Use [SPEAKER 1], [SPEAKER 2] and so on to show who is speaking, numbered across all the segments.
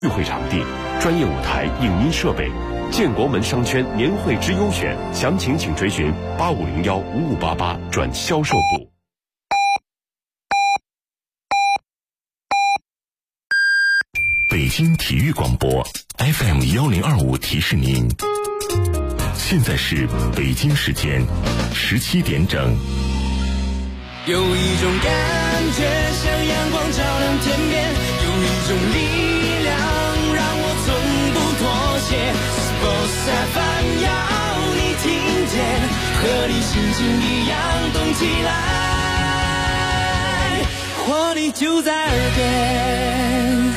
[SPEAKER 1] 聚会场地、专业舞台、影音设备，建国门商圈年会之优选，详情请追询8501-5588转销售部。北京体育广播 FM1025提示您，现在是北京时间17点整。
[SPEAKER 2] 有一种感觉像阳光照亮天边，有一种力量让我从不妥协。Sports FM 要你听见，和你心情一样动起来，活力就在耳边。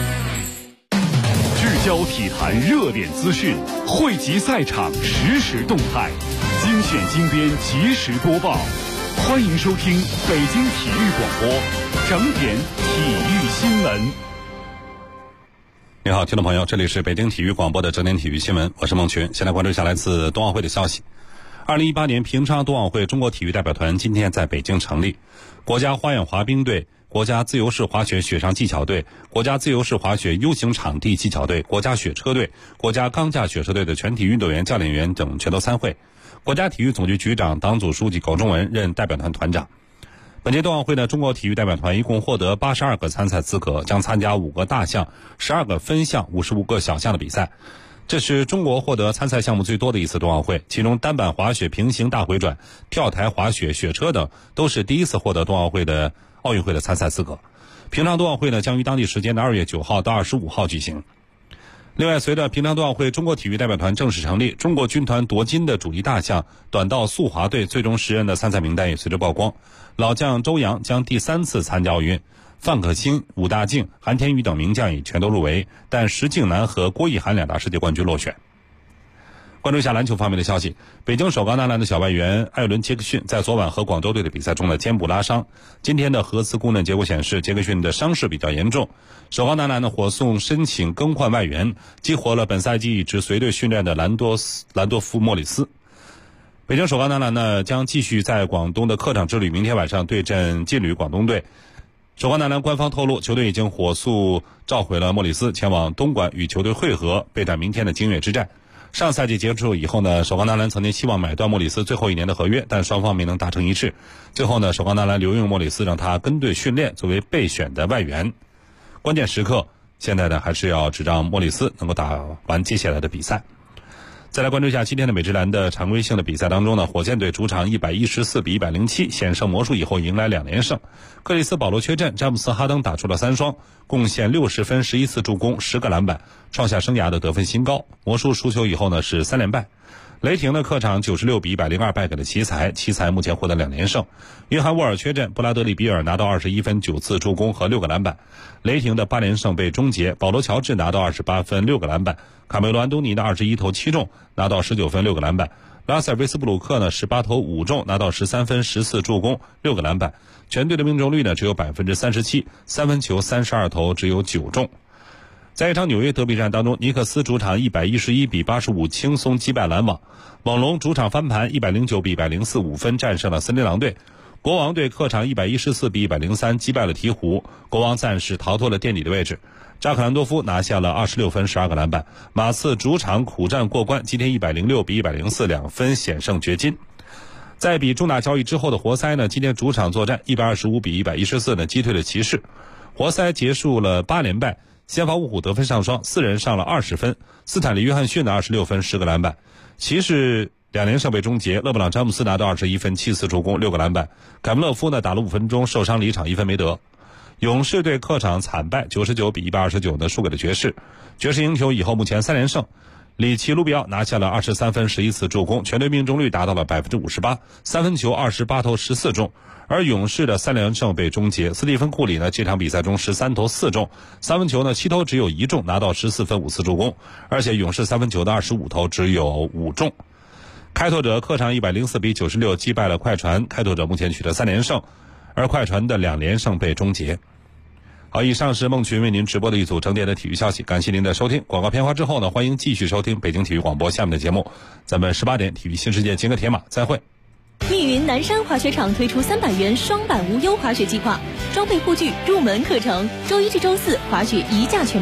[SPEAKER 3] 聚焦体坛热点资讯，汇集赛场实时动态，精选精编及时播报。欢迎收听北京体育广播整点体育新闻。
[SPEAKER 4] 你好，听众朋友，这里是北京体育广播的整点体育新闻，我是孟群。先来关注一下来自冬奥会的消息。2018年平昌冬奥会中国体育代表团今天在北京成立，国家花样滑冰队、国家自由式滑雪雪上技巧队、国家自由式滑雪 U 型场地技巧队、国家雪车队、国家钢架雪车队的全体运动员、教练员等全都参会。国家体育总局局长、党组书记苟仲文任代表团团长。本届冬奥会呢，中国体育代表团一共获得82个参赛资格，将参加5个大项、12个分项、55个小项的比赛。这是中国获得参赛项目最多的一次冬奥会，其中单板滑雪平行大回转、跳台滑雪、雪车等都是第一次获得冬奥会的奥运会的参赛资格。平昌冬奥会呢，将于当地时间的2月9号到25号举行。另外，随着平昌冬奥会中国体育代表团正式成立，中国军团夺金的主力大项短道速滑队最终10人的参赛名单也随着曝光。老将周洋将第3次参加奥运，范可新、武大靖、韩天宇等名将已全都入围，但石敬南和郭奕涵2大世界冠军落选。关注一下篮球方面的消息，北京首钢男篮的小外援艾伦·杰克逊在昨晚和广州队的比赛中的肩部拉伤，今天的核磁共振结果显示杰克逊的伤势比较严重。首钢男篮的火速申请更换外援，激活了本赛季一直随队训练的兰多夫·莫里斯。北京首钢男篮呢将继续在广东的客场之旅，明天晚上对阵劲旅广东队。首钢男篮官方透露，球队已经火速召回了莫里斯前往东莞与球队会合，备战明天的京粤之战。上赛季结束以后呢，首钢男篮曾经希望买断莫里斯最后1年的合约，但双方没能达成一致。最后呢，首钢男篮留用莫里斯，让他跟队训练，作为备选的外援。关键时刻，现在呢还是要指让莫里斯能够打完接下来的比赛。再来关注一下今天的美职篮的常规性的比赛当中呢，火箭队主场114比107险胜魔术以后迎来2连胜。克里斯保罗缺阵，詹姆斯哈登打出了3双，贡献60分、11次助攻、10个篮板，创下生涯的得分新高。魔术输球以后呢是3连败。雷霆的客场96比102败给了奇才，奇才目前获得2连胜。约翰沃尔缺阵，布拉德利比尔拿到21分、9次助攻和6个篮板。雷霆的8连胜被终结，保罗乔治拿到28分、6个篮板，卡梅罗安东尼的21投7中，拿到19分、6个篮板。拉塞尔维斯布鲁克呢18投5中，拿到13分、10次助攻、6个篮板。全队的命中率呢只有 37%， 三分球32投只有9中。在一场纽约德比战当中，尼克斯主场111比85轻松击败篮网，猛龙主场翻盘109比104，5分战胜了森林狼队。国王队客场114比103击败了鹈鹕，国王暂时逃脱了垫底的位置。扎克兰多夫拿下了26分、12个篮板。马刺主场苦战过关，今天106比104 2分险胜掘金。在比重大交易之后的活塞呢，今天主场作战125比114呢击退了骑士。活塞结束了8连败，先发五虎得分上双，4人上了20分。斯坦利·约翰逊的26分、10个篮板。骑士2连胜被终结，勒布朗·詹姆斯拿到21分、7次助攻、6个篮板。凯姆勒夫呢打了5分钟受伤离场，1分没得。勇士队客场惨败99比129呢输给了爵士。爵士赢球以后目前3连胜。里奇·卢比奥拿下了23分、11次助攻，全队命中率达到了 58%， 三分球28投14中。而勇士的3连胜被终结，斯蒂芬·库里呢这场比赛中13投4中，三分球呢7投只有1中，拿到14分、5次助攻，而且勇士三分球的25投只有5中。开拓者客场104比96击败了快船，开拓者目前取得3连胜，而快船的2连胜被终结。好，以上是孟群为您直播的一组整点的体育消息，感谢您的收听。广告片花之后呢，欢迎继续收听北京体育广播下面的节目，咱们18点体育新世界金戈铁马再会。
[SPEAKER 5] 密云南山滑雪场推出300元双板无忧滑雪计划，装备护具、入门课程，周1至周4滑雪1价全包。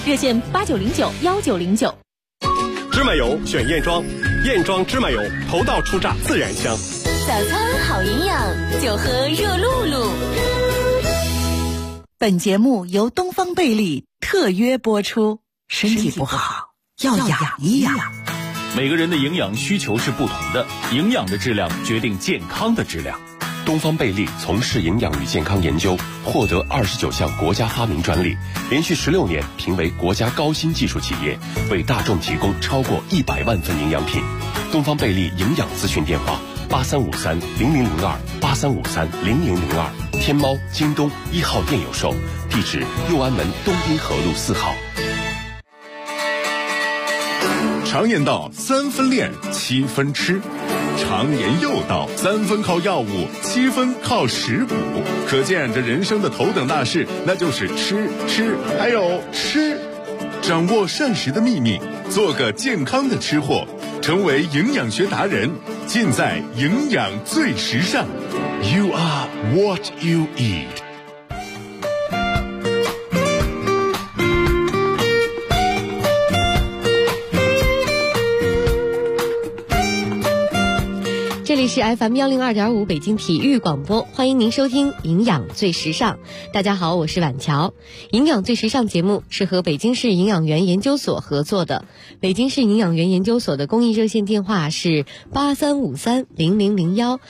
[SPEAKER 5] 热线89091909。
[SPEAKER 6] 芝麻油选燕庄，燕庄芝麻油头道出榨自然香。
[SPEAKER 5] 早餐好营养，就喝热露露。
[SPEAKER 7] 本节目由东方贝利特约播出。身体不好要养一养。
[SPEAKER 3] 每个人的营养需求是不同的，营养的质量决定健康的质量。
[SPEAKER 8] 东方贝利从事营养与健康研究，获得29项国家发明专利，连续16年评为国家高新技术企业，为大众提供超过100万份营养品。东方贝利营养咨询电话83530002，83530002，天猫、京东1号店有售，地址右安门东滨河路4号。
[SPEAKER 9] 常言道3分练7分吃，常言又道3分靠药物7分靠食补，可见这人生的头等大事那就是吃还有吃。掌握膳食的秘密，做个健康的吃货，成为营养学达人，尽在营养最时尚。 You are what you eat。
[SPEAKER 10] 这里是 FM102.5 北京体育广播，欢迎您收听营养最时尚。大家好，我是婉乔。营养最时尚节目是和北京市营养员研究所合作的，北京市营养员研究所的公益热线电话是83530001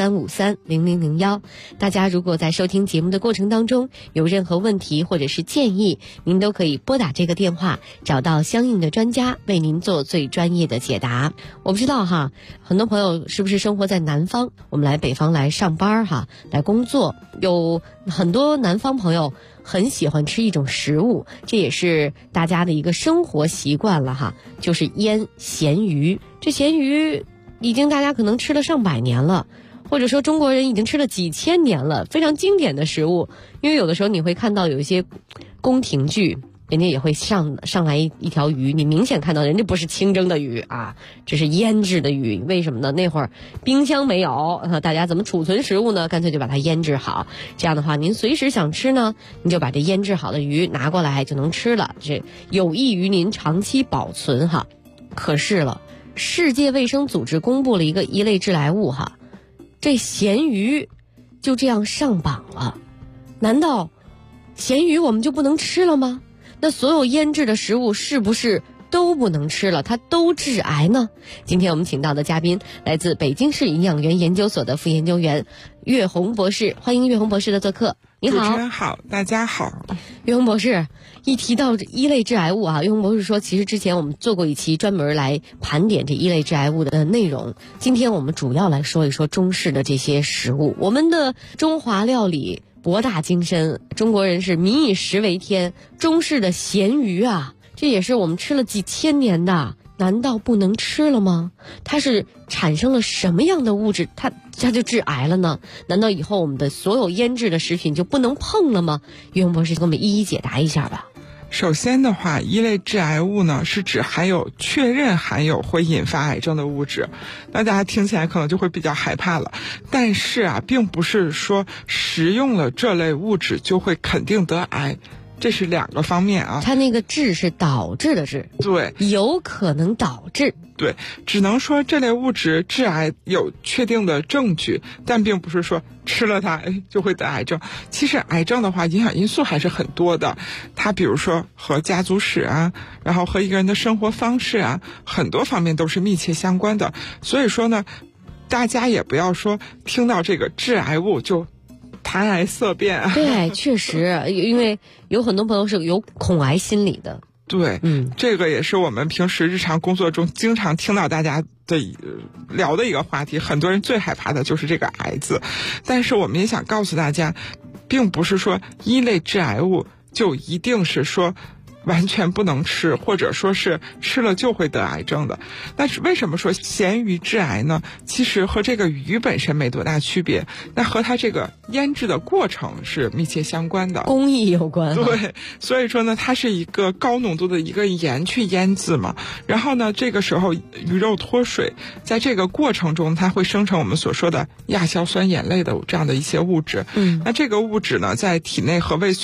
[SPEAKER 10] 83530001。大家如果在收听节目的过程当中有任何问题或者是建议，您都可以拨打这个电话，找到相应的专家为您做最专业的解答。我不知道哈，很多朋友是不是生活在南方，我们来北方来上班来工作，有很多南方朋友很喜欢吃一种食物，这也是大家的一个生活习惯了就是腌咸鱼。这咸鱼已经大家可能吃了上百年了，或者说中国人已经吃了几千年了，非常经典的食物。因为有的时候你会看到有一些宫廷剧，人家也会上来一条鱼，你明显看到人家不是清蒸的鱼啊，这是腌制的鱼。为什么呢？那会儿冰箱没有，大家怎么储存食物呢？干脆就把它腌制好。这样的话，您随时想吃呢，你就把这腌制好的鱼拿过来就能吃了，这有益于您长期保存可是了，世界卫生组织公布了一类致癌物这咸鱼就这样上榜了。难道咸鱼我们就不能吃了吗？那所有腌制的食物是不是都不能吃了，它都致癌呢？今天我们请到的嘉宾来自北京市营养员研究所的副研究员岳红博士，欢迎岳红博士的做客。你好。
[SPEAKER 11] 主持人好，大家好。
[SPEAKER 10] 岳红博士，一提到一类致癌物岳红博士说，其实之前我们做过一期专门来盘点这一类致癌物的内容。今天我们主要来说一说中式的这些食物。我们的中华料理博大精深，中国人是民以食为天，中式的咸鱼这也是我们吃了几千年的，难道不能吃了吗？它是产生了什么样的物质，它就致癌了呢？难道以后我们的所有腌制的食品就不能碰了吗？岳红博士给我们一一解答一下吧。
[SPEAKER 11] 首先的话，一类致癌物呢是指确认含有会引发癌症的物质。那大家听起来可能就会比较害怕了，但是并不是说食用了这类物质就会肯定得癌，这是两个方面它
[SPEAKER 10] 那个致是导致的致，
[SPEAKER 11] 对，
[SPEAKER 10] 有可能导致，
[SPEAKER 11] 对，只能说这类物质致癌有确定的证据，但并不是说吃了它就会得癌症。其实癌症的话，影响因素还是很多的，它比如说和家族史然后和一个人的生活方式很多方面都是密切相关的。所以说呢，大家也不要说听到这个致癌物就谈癌色变。
[SPEAKER 10] 对，确实，因为有很多朋友是有恐癌心理的。
[SPEAKER 11] 对，这个也是我们平时日常工作中经常听到大家的聊的一个话题，很多人最害怕的就是这个癌字。但是我们也想告诉大家，并不是说一类致癌物就一定是说完全不能吃，或者说是吃了就会得癌症的。但是为什么说咸鱼致癌呢？其实和这个鱼本身没多大区别，那和它这个腌制的过程是密切相关的，
[SPEAKER 10] 工艺有关。
[SPEAKER 11] 对，所以说呢，它是一个高浓度的一个盐去腌制嘛，然后呢，这个时候鱼肉脱水，在这个过程中它会生成我们所说的亚硝酸盐类的这样的一些物质。那这个物质呢，在体内和胃酸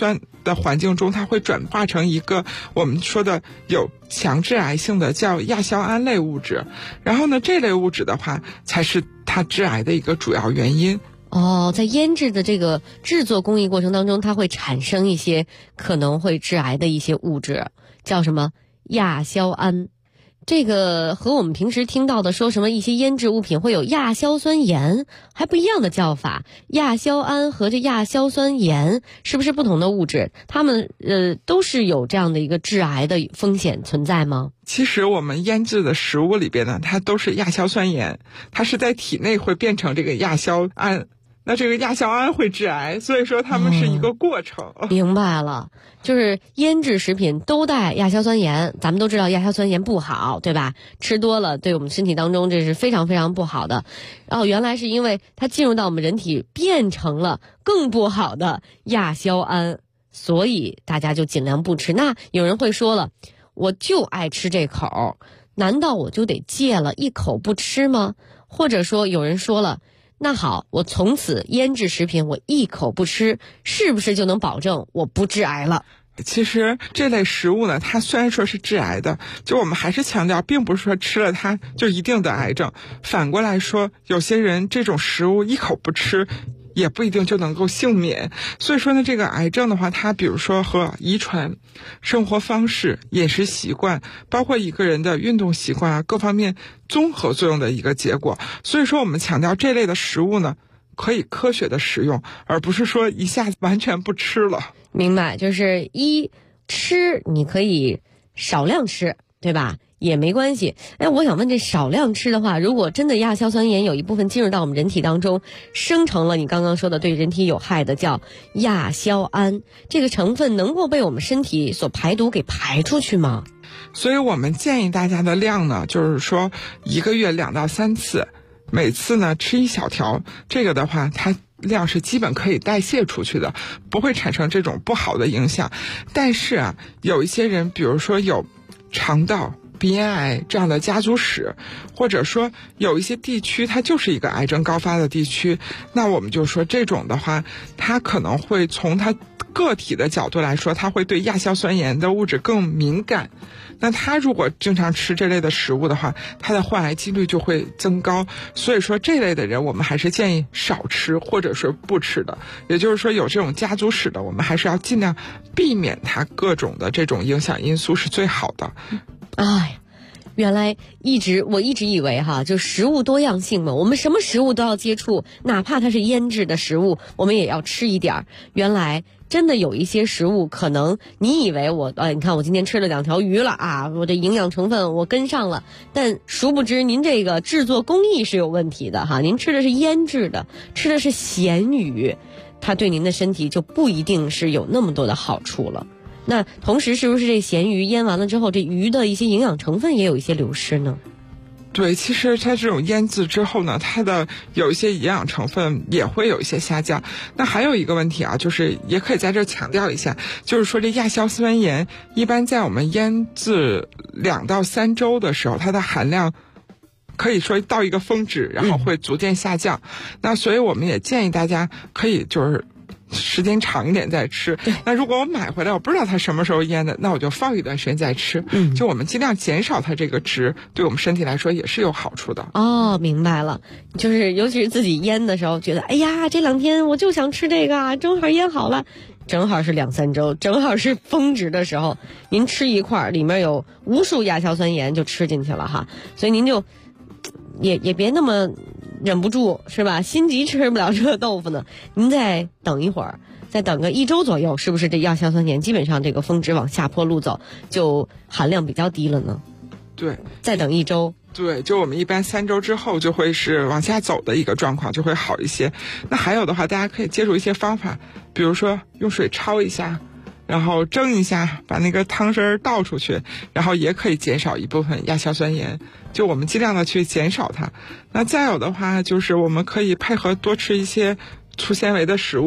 [SPEAKER 11] 的环境中，它会转化成一个我们说的有强致癌性的叫亚硝胺类物质，然后呢，这类物质的话才是它致癌的一个主要原因。
[SPEAKER 10] 在腌制的这个制作工艺过程当中，它会产生一些可能会致癌的一些物质，叫什么亚硝胺。这个和我们平时听到的说什么一些腌制物品会有亚硝酸盐还不一样的叫法。亚硝胺和这亚硝酸盐是不是不同的物质？它们都是有这样的一个致癌的风险存在吗？
[SPEAKER 11] 其实我们腌制的食物里边呢，它都是亚硝酸盐，它是在体内会变成这个亚硝胺。那这个亚硝胺会致癌，所以说它们是一个过程。
[SPEAKER 10] 明白了，就是腌制食品都带亚硝酸盐，咱们都知道亚硝酸盐不好，对吧？吃多了对我们身体当中这是非常非常不好的。原来是因为它进入到我们人体变成了更不好的亚硝胺，所以大家就尽量不吃。那有人会说了，我就爱吃这口，难道我就得戒了一口不吃吗？或者说有人说了，那好，我从此腌制食品我一口不吃，是不是就能保证我不致癌了？
[SPEAKER 11] 其实这类食物呢，它虽然说是致癌的，就我们还是强调，并不是说吃了它就一定得癌症。反过来说，有些人这种食物一口不吃，也不一定就能够幸免。所以说呢，这个癌症的话，它比如说和遗传、生活方式、饮食习惯，包括一个人的运动习惯啊，各方面综合作用的一个结果。所以说我们强调这类的食物呢，可以科学的食用，而不是说一下子完全不吃了。
[SPEAKER 10] 明白，就是吃你可以少量吃，对吧？也没关系。我想问，这少量吃的话，如果真的亚硝酸盐有一部分进入到我们人体当中，生成了你刚刚说的对人体有害的叫亚硝胺，这个成分能够被我们身体所排毒给排出去吗？
[SPEAKER 11] 所以我们建议大家的量呢，就是说1个月2到3次，每次呢吃1小条，这个的话它量是基本可以代谢出去的，不会产生这种不好的影响。但是啊，有一些人比如说有肠道、鼻咽癌这样的家族史，或者说有一些地区它就是一个癌症高发的地区，那我们就说这种的话，它可能会从它个体的角度来说，它会对亚硝酸盐的物质更敏感。那他如果经常吃这类的食物的话，他的患癌几率就会增高。所以说这类的人我们还是建议少吃或者是不吃的，也就是说有这种家族史的，我们还是要尽量避免它各种的这种影响因素是最好的。
[SPEAKER 10] 原来我一直以为就食物多样性嘛，我们什么食物都要接触，哪怕它是腌制的食物，我们也要吃一点。原来真的有一些食物，可能你以为你看我今天吃了2条鱼了啊，我的营养成分我跟上了，但殊不知您这个制作工艺是有问题的您吃的是腌制的，吃的是咸鱼，它对您的身体就不一定是有那么多的好处了。那同时是不是这咸鱼腌完了之后，这鱼的一些营养成分也有一些流失呢？
[SPEAKER 11] 对，其实它这种腌制之后呢，它的有一些营养成分也会有一些下降。那还有一个问题啊，就是也可以在这儿强调一下，就是说这亚硝酸盐一般在我们腌制2到3周的时候，它的含量可以说到一个峰值，然后会逐渐下降。那所以我们也建议大家可以就是时间长一点再吃。那如果我买回来我不知道它什么时候腌的，那我就放一段时间再吃。就我们尽量减少它这个值，对我们身体来说也是有好处的。
[SPEAKER 10] 明白了，就是尤其是自己腌的时候，觉得哎呀这2天我就想吃这个啊，正好腌好了，正好是2、3周，正好是峰值的时候，您吃一块里面有无数亚硝酸盐就吃进去了所以您就也别那么忍不住是吧？心急吃不了热豆腐呢，您再等一会儿，再等个1周左右，是不是这亚硝酸盐基本上这个峰值往下坡路走，就含量比较低了呢？
[SPEAKER 11] 对，
[SPEAKER 10] 再等1周。
[SPEAKER 11] 对，就我们一般3周之后就会是往下走的一个状况，就会好一些。那还有的话，大家可以借助一些方法，比如说用水焯一下，然后蒸一下，把那个汤汁倒出去，然后也可以减少一部分亚硝酸盐，就我们尽量的去减少它。那再有的话，就是我们可以配合多吃一些粗纤维的食物，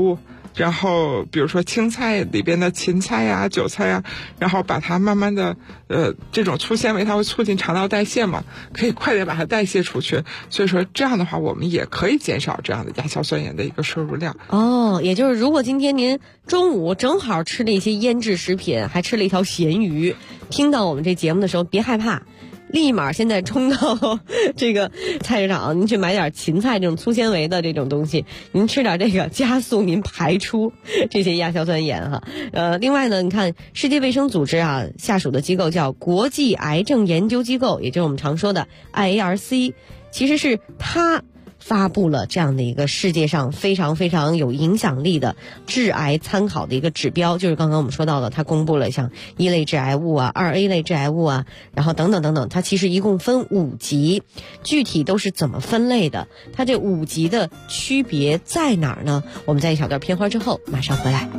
[SPEAKER 11] 然后比如说青菜里边的芹菜呀、韭菜呀，然后把它慢慢的这种粗纤维它会促进肠道代谢嘛，可以快点把它代谢出去。所以说这样的话我们也可以减少这样的亚硝酸盐的一个摄入量。
[SPEAKER 10] 也就是如果今天您中午正好吃了一些腌制食品，还吃了一条咸鱼，听到我们这节目的时候别害怕，立马现在冲到这个菜市场，您去买点芹菜这种粗纤维的这种东西，您吃点这个，加速您排出这些亚硝酸盐哈。另外呢，你看世界卫生组织啊下属的机构叫国际癌症研究机构，也就是我们常说的 IARC， 其实是它发布了这样的一个世界上非常非常有影响力的致癌参考的一个指标，就是刚刚我们说到的，它公布了像1类致癌物啊、2A 类致癌物啊，然后等等等等，它其实一共分5级，具体都是怎么分类的，它这5级的区别在哪儿呢？我们在一小段片花之后马上回来。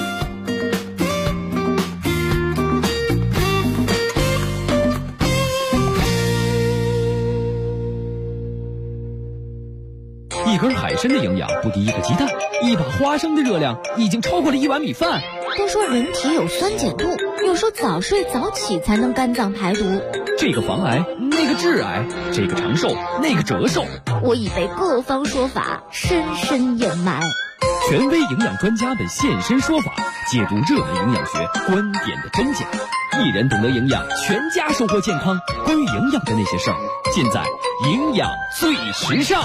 [SPEAKER 12] 一根海参的营养不敌一个鸡蛋，一把花生的热量已经超过了1碗米饭。
[SPEAKER 13] 都说人体有酸碱度，又说早睡早起才能肝脏排毒。
[SPEAKER 12] 这个防癌，那个致癌，这个长寿，那个折寿。
[SPEAKER 13] 我已被各方说法深深掩埋。
[SPEAKER 12] 权威营养专家们现身说法，解读热门营养学观点的真假。一人懂得营养，全家收获健康。关于营养的那些事儿，尽在营养最时尚。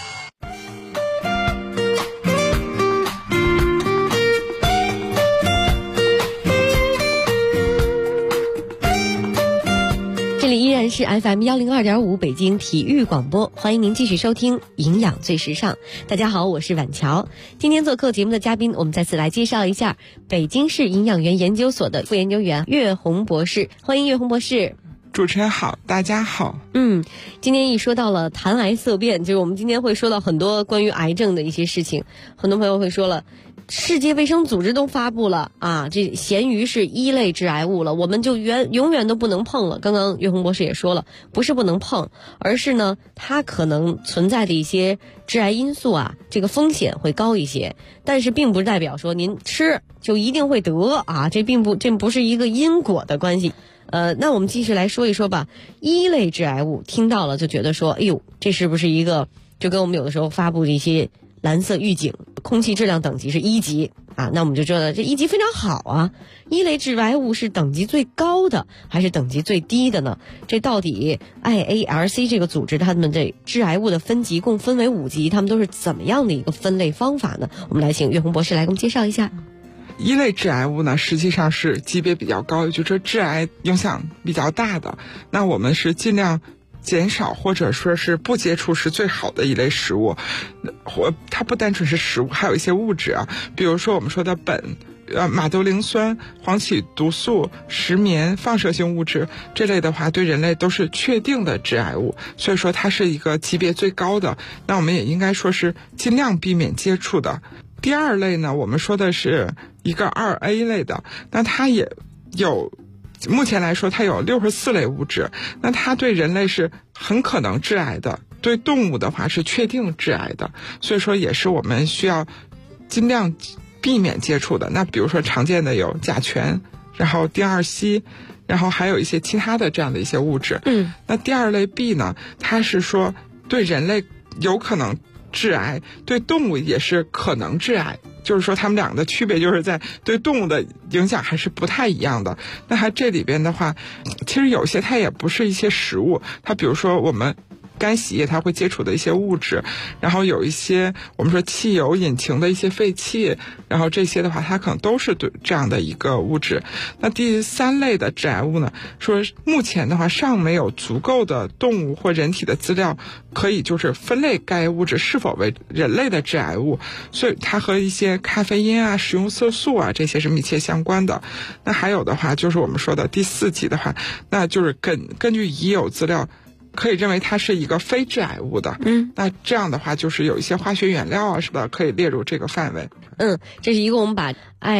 [SPEAKER 10] 这里依然是 FM 102.5北京体育广播，欢迎您继续收听营养最时尚。大家好，我是婉乔。今天做客节目的嘉宾，我们再次来介绍一下北京市营养园研究所的副研究员岳红博士。欢迎岳红博士。
[SPEAKER 11] 主持人好，大家好。
[SPEAKER 10] 今天一说到了谈癌色变，就是我们今天会说到很多关于癌症的一些事情，很多朋友会说了，世界卫生组织都发布了啊，这咸鱼是1类致癌物了，我们就永远都不能碰了。刚刚岳红博士也说了，不是不能碰，而是呢它可能存在的一些致癌因素啊，这个风险会高一些，但是并不代表说您吃就一定会得啊，这不是一个因果的关系。那我们继续来说一说吧。1类致癌物听到了就觉得说，哎呦，这是不是一个就跟我们有的时候发布的一些蓝色预警，空气质量等级是1级啊，那我们就知道这1级非常好啊。1类致癌物是等级最高的还是等级最低的呢？这到底 IARC 这个组织他们这致癌物的分级共分为5级，他们都是怎么样的一个分类方法呢？我们来请岳红博士来给我们介绍一下。
[SPEAKER 11] 1类致癌物呢，实际上是级别比较高，也就是致癌影响比较大的。那我们是尽量减少或者说是不接触是最好的一类食物。它不单纯是食物，还有一些物质啊，比如说我们说的苯、马兜铃酸、黄体毒素、石棉、放射性物质这类的话，对人类都是确定的致癌物，所以说它是一个级别最高的。那我们也应该说是尽量避免接触的。第2类呢，我们说的是一个2A 类的，那它也有，目前来说它有64类物质，那它对人类是很可能致癌的，对动物的话是确定致癌的，所以说也是我们需要尽量避免接触的。那比如说常见的有甲醛，然后丁二烯，然后还有一些其他的这样的一些物质。那第2类 B 呢，它是说对人类有可能致癌，对动物也是可能致癌，就是说它们两个的区别就是在对动物的影响还是不太一样的。那它这里边的话，其实有些它也不是一些食物，它比如说我们干洗液它会接触的一些物质，然后有一些我们说汽油引擎的一些废气，然后这些的话它可能都是对这样的一个物质。那第3类的致癌物呢，说目前的话尚没有足够的动物或人体的资料可以就是分类该物质是否为人类的致癌物，所以它和一些咖啡因啊、食用色素啊这些是密切相关的。那还有的话就是我们说的第4级的话，那就是根据已有资料可以认为它是一个非致癌物的。那这样的话就是有一些化学原料啊什么的可以列入这个范围。
[SPEAKER 10] 这是一共我们把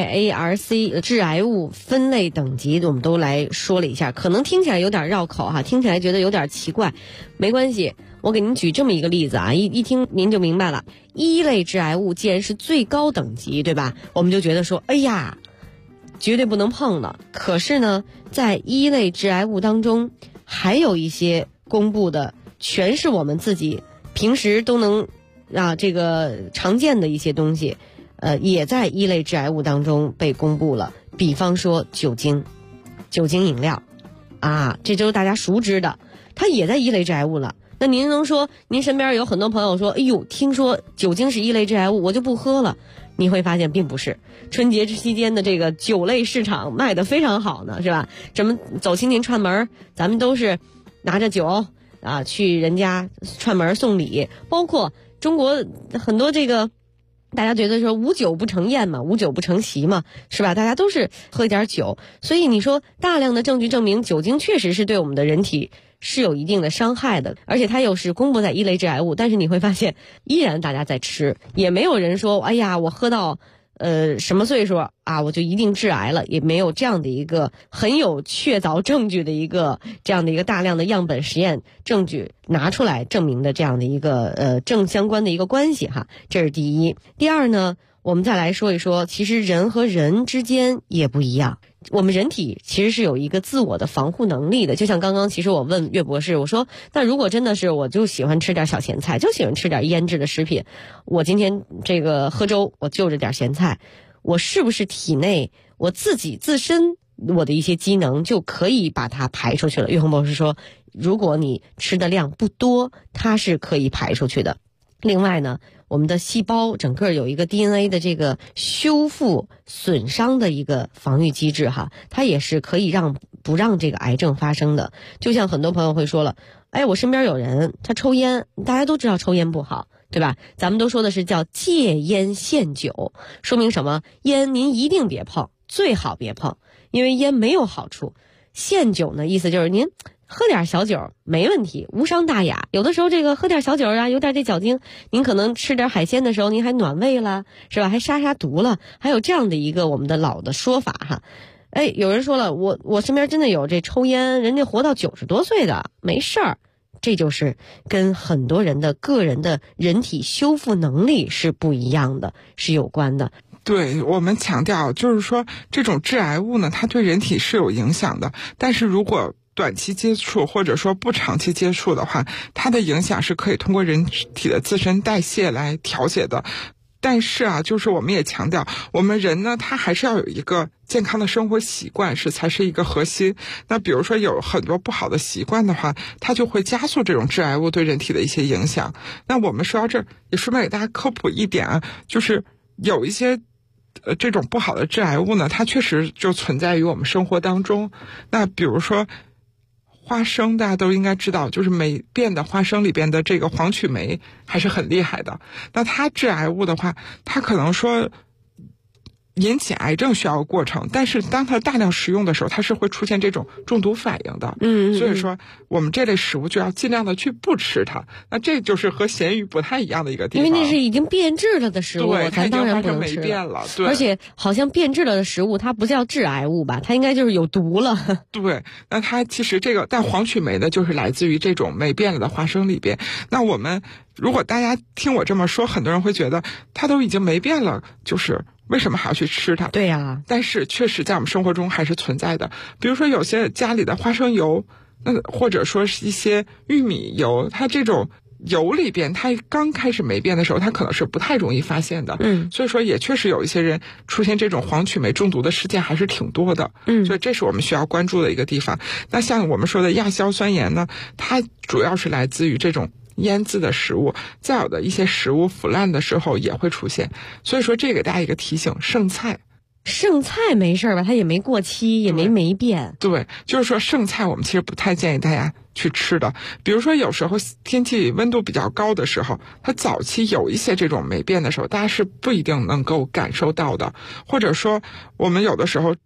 [SPEAKER 10] IARC 致癌物分类等级我们都来说了一下，可能听起来有点绕口哈，听起来觉得有点奇怪，没关系，我给您举这么一个例子啊，一听您就明白了。1类致癌物既然是最高等级，对吧？我们就觉得说，哎呀，绝对不能碰了。可是呢，在1类致癌物当中，还有一些公布的全是我们自己平时都能这个常见的一些东西，也在1类致癌物当中被公布了。比方说酒精饮料这都是大家熟知的，它也在1类致癌物了。那您能说您身边有很多朋友说，哎呦，听说酒精是1类致癌物，我就不喝了？你会发现并不是。春节期间的这个酒类市场卖得非常好呢，是吧？咱们走亲戚串门，咱们都是拿着酒去人家串门送礼，包括中国很多这个大家觉得说无酒不成宴嘛，无酒不成席嘛，是吧？大家都是喝一点酒，所以你说大量的证据证明酒精确实是对我们的人体是有一定的伤害的，而且它又是公布在1类致癌物，但是你会发现依然大家在吃，也没有人说哎呀我喝到什么岁数我就一定致癌了，也没有这样的一个很有确凿证据的一个这样的一个大量的样本实验证据拿出来证明的这样的一个正相关的一个关系哈，这是第一。第二呢，我们再来说一说，其实人和人之间也不一样。我们人体其实是有一个自我的防护能力的，就像刚刚其实我问岳博士，我说那如果真的是我就喜欢吃点小咸菜，就喜欢吃点腌制的食品，我今天这个喝粥我就着点咸菜，我是不是体内我自己自身我的一些机能就可以把它排出去了？岳红博士说，如果你吃的量不多，它是可以排出去的。另外呢，我们的细胞整个有一个 DNA 的这个修复损伤的一个防御机制哈，它也是可以不让这个癌症发生的。就像很多朋友会说了，哎，我身边有人他抽烟，大家都知道抽烟不好，对吧？咱们都说的是叫戒烟限酒，说明什么？烟您一定别碰，最好别碰，因为烟没有好处。限酒呢，意思就是您喝点小酒没问题，无伤大雅。有的时候这个喝点小酒有点这酒精，您可能吃点海鲜的时候您还暖胃了，是吧？还杀毒了，还有这样的一个我们的老的说法哈。哎，有人说了，我身边真的有这抽烟，人家活到90多岁的没事儿，这就是跟很多人的个人的人体修复能力是不一样的，是有关的。
[SPEAKER 11] 对，我们强调就是说这种致癌物呢，它对人体是有影响的，但是如果短期接触或者说不长期接触的话，它的影响是可以通过人体的自身代谢来调节的。但是就是我们也强调，我们人呢，他还是要有一个健康的生活习惯，才是一个核心。那比如说有很多不好的习惯的话，它就会加速这种致癌物对人体的一些影响。那我们说到这儿，也顺便给大家科普一点就是有一些这种不好的致癌物呢，它确实就存在于我们生活当中。那比如说花生，大家都应该知道，就是霉变的花生里边的这个黄曲霉还是很厉害的。那它致癌物的话，它可能说引起癌症需要过程，但是当它大量食用的时候，它是会出现这种中毒反应的。所以说我们这类食物就要尽量的去不吃它。那这就是和咸鱼不太一样的一个地方，
[SPEAKER 10] 因为那是已经变质了的食物，咱当然不能吃
[SPEAKER 11] 了。对，
[SPEAKER 10] 而且好像变质了的食物它不叫致癌物吧，它应该就是有毒了。
[SPEAKER 11] 对，那它其实但黄曲霉呢，就是来自于这种霉变了的花生里边。那我们如果大家听我这么说，很多人会觉得它都已经霉变了，就是为什么还要去吃它？
[SPEAKER 10] 对呀，
[SPEAKER 11] 但是确实在我们生活中还是存在的。比如说有些家里的花生油，或者说是一些玉米油，它这种油里边，它刚开始霉变的时候，它可能是不太容易发现的。所以说也确实有一些人出现这种黄曲霉中毒的事件还是挺多的。所以这是我们需要关注的一个地方。那像我们说的亚硝酸盐呢，它主要是来自于这种腌制的食物，再有的一些食物腐烂的时候也会出现。所以说这给大家一个提醒，剩菜
[SPEAKER 10] 没事吧，它也没过期，也没霉变。
[SPEAKER 11] 对，就是说剩菜我们其实不太建议大家去吃的。比如说有时候天气温度比较高的时候，它早期有一些这种霉变的时候，大家是不一定能够感受到的。或者说我们有的时候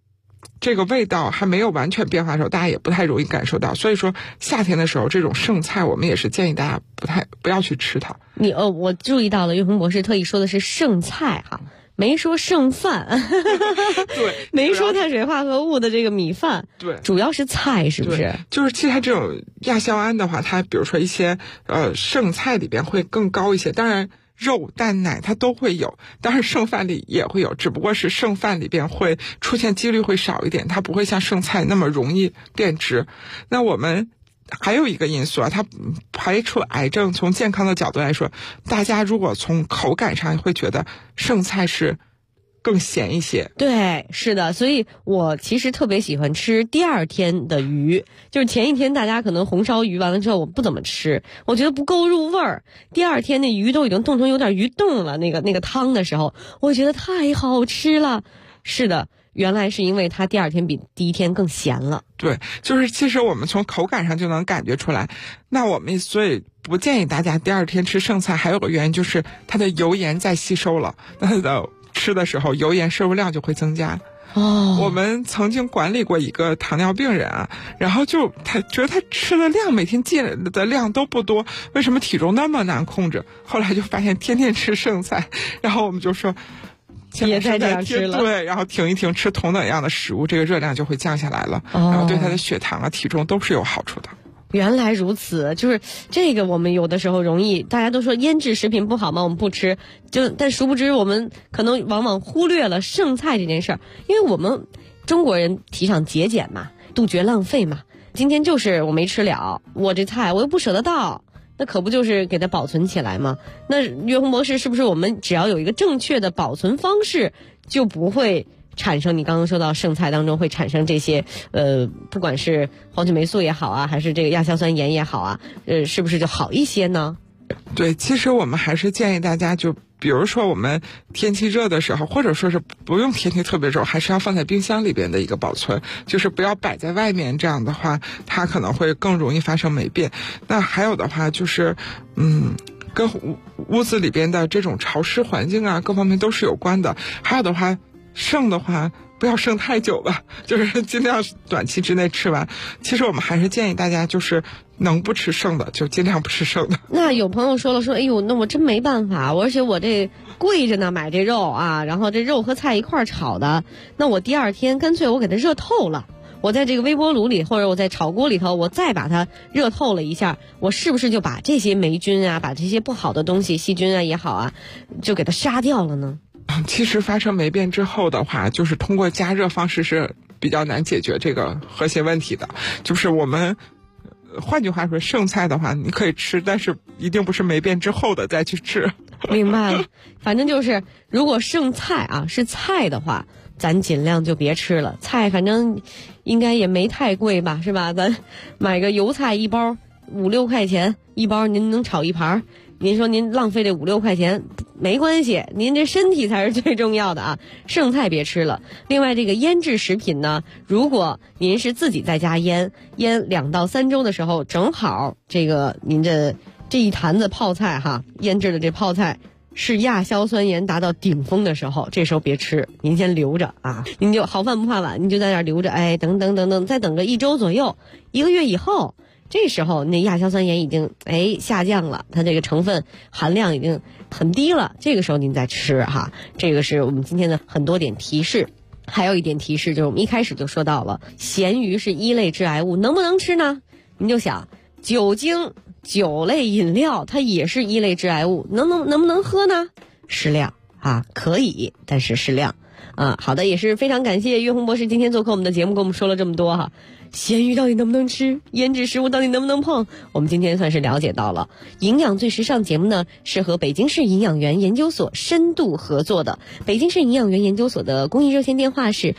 [SPEAKER 11] 这个味道还没有完全变化的时候，大家也不太容易感受到。所以说夏天的时候，这种剩菜我们也是建议大家不要去吃它。
[SPEAKER 10] 我注意到了，岳峰博士特意说的是剩菜哈，没说剩饭。
[SPEAKER 11] 对，
[SPEAKER 10] 没说碳水化合物的这个米饭。
[SPEAKER 11] 对，
[SPEAKER 10] 主要是菜，是不是？
[SPEAKER 11] 就是其实它这种亚硝胺的话，它比如说一些剩菜里边会更高一些，当然。肉、蛋、奶它都会有，当然剩饭里也会有，只不过是剩饭里边会出现几率会少一点，它不会像剩菜那么容易变质。那我们还有一个因素啊，它排除癌症，从健康的角度来说，大家如果从口感上会觉得剩菜是更咸一些。
[SPEAKER 10] 对，是的，所以我其实特别喜欢吃第二天的鱼，就是前一天大家可能红烧鱼完了之后我不怎么吃，我觉得不够入味儿。第二天那鱼都已经冻成有点鱼冻了，那个汤的时候，我觉得太好吃了。是的，原来是因为它第二天比第一天更咸了。
[SPEAKER 11] 对，就是其实我们从口感上就能感觉出来。那我们所以不建议大家第二天吃剩菜，还有个原因就是它的油盐再吸收了，那它的吃的时候油盐摄入量就会增加。我们曾经管理过一个糖尿病人啊，然后他觉得他吃的量每天进的量都不多，为什么体重那么难控制？后来就发现天天吃剩菜，然后我们就说
[SPEAKER 10] 别再这样吃了，
[SPEAKER 11] 对，然后停一停，吃同等样的食物，这个热量就会降下来了，然后对他的血糖啊、体重都是有好处的。
[SPEAKER 10] 原来如此，就是这个我们有的时候容易，大家都说腌制食品不好嘛，我们不吃，但殊不知我们可能往往忽略了剩菜这件事儿，因为我们中国人提倡节俭嘛，杜绝浪费嘛。今天就是我没吃了，我这菜我又不舍得倒，那可不就是给它保存起来吗？那岳峰博士，是不是我们只要有一个正确的保存方式，就不会产生你刚刚说到剩菜当中会产生这些不管是黄曲霉素也好啊，还是这个亚硝酸盐也好啊，是不是就好一些呢？
[SPEAKER 11] 对，其实我们还是建议大家，就比如说我们天气热的时候，或者说是不用天气特别热，还是要放在冰箱里边的一个保存，就是不要摆在外面，这样的话它可能会更容易发生霉变。那还有的话就是跟屋子里边的这种潮湿环境啊各方面都是有关的。还有的话，剩的话不要剩太久吧，就是尽量短期之内吃完。其实我们还是建议大家，就是能不吃剩的就尽量不吃剩的。
[SPEAKER 10] 那有朋友说了，说哎呦，那我真没办法，而且我这贵着呢，买这肉啊，然后这肉和菜一块炒的，那我第二天干脆我给它热透了，我在这个微波炉里或者我在炒锅里头，我再把它热透了一下，我是不是就把这些霉菌啊，把这些不好的东西，细菌啊也好啊，就给它杀掉了呢？
[SPEAKER 11] 其实发生霉变之后的话，就是通过加热方式是比较难解决这个核心问题的。就是我们换句话说，剩菜的话你可以吃，但是一定不是霉变之后的再去吃。
[SPEAKER 10] 明白了，反正就是如果剩菜啊是菜的话，咱尽量就别吃了。菜反正应该也没太贵吧，是吧？咱买个油菜一包5-6块钱一包，您能炒一盘，您说您浪费这5-6块钱没关系，您这身体才是最重要的啊！剩菜别吃了。另外，这个腌制食品呢，如果您是自己在家腌2到3周的时候，正好这个您这一坛子泡菜哈，腌制的这泡菜是亚硝酸盐达到顶峰的时候，这时候别吃，您先留着啊！您就好饭不怕晚，您就在那儿留着，哎，等，再等个1周左右，1个月以后。这时候那亚硝酸盐已经下降了，它这个成分含量已经很低了，这个时候您再吃哈。这个是我们今天的很多点提示。还有一点提示就是我们一开始就说到了，咸鱼是1类致癌物，能不能吃呢？您就想酒精、酒类饮料它也是1类致癌物，能不能喝呢？适量啊，可以，但是适量啊。好的，也是非常感谢岳红博士今天做客我们的节目，跟我们说了这么多哈。咸鱼到底能不能吃？腌制食物到底能不能碰？我们今天算是了解到了。营养最时尚节目呢，是和北京市营养员研究所深度合作的。北京市营养员研究所的公益热线电话是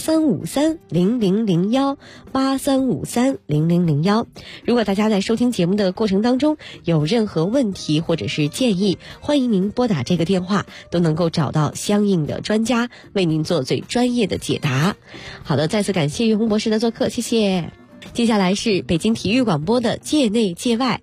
[SPEAKER 10] 83530001 83530001。如果大家在收听节目的过程当中有任何问题或者是建议，欢迎您拨打这个电话，都能够找到相应的专家为您做最专业的解答。好的，再次感谢岳红博士的做客，谢谢。接下来是北京体育广播的界内界外。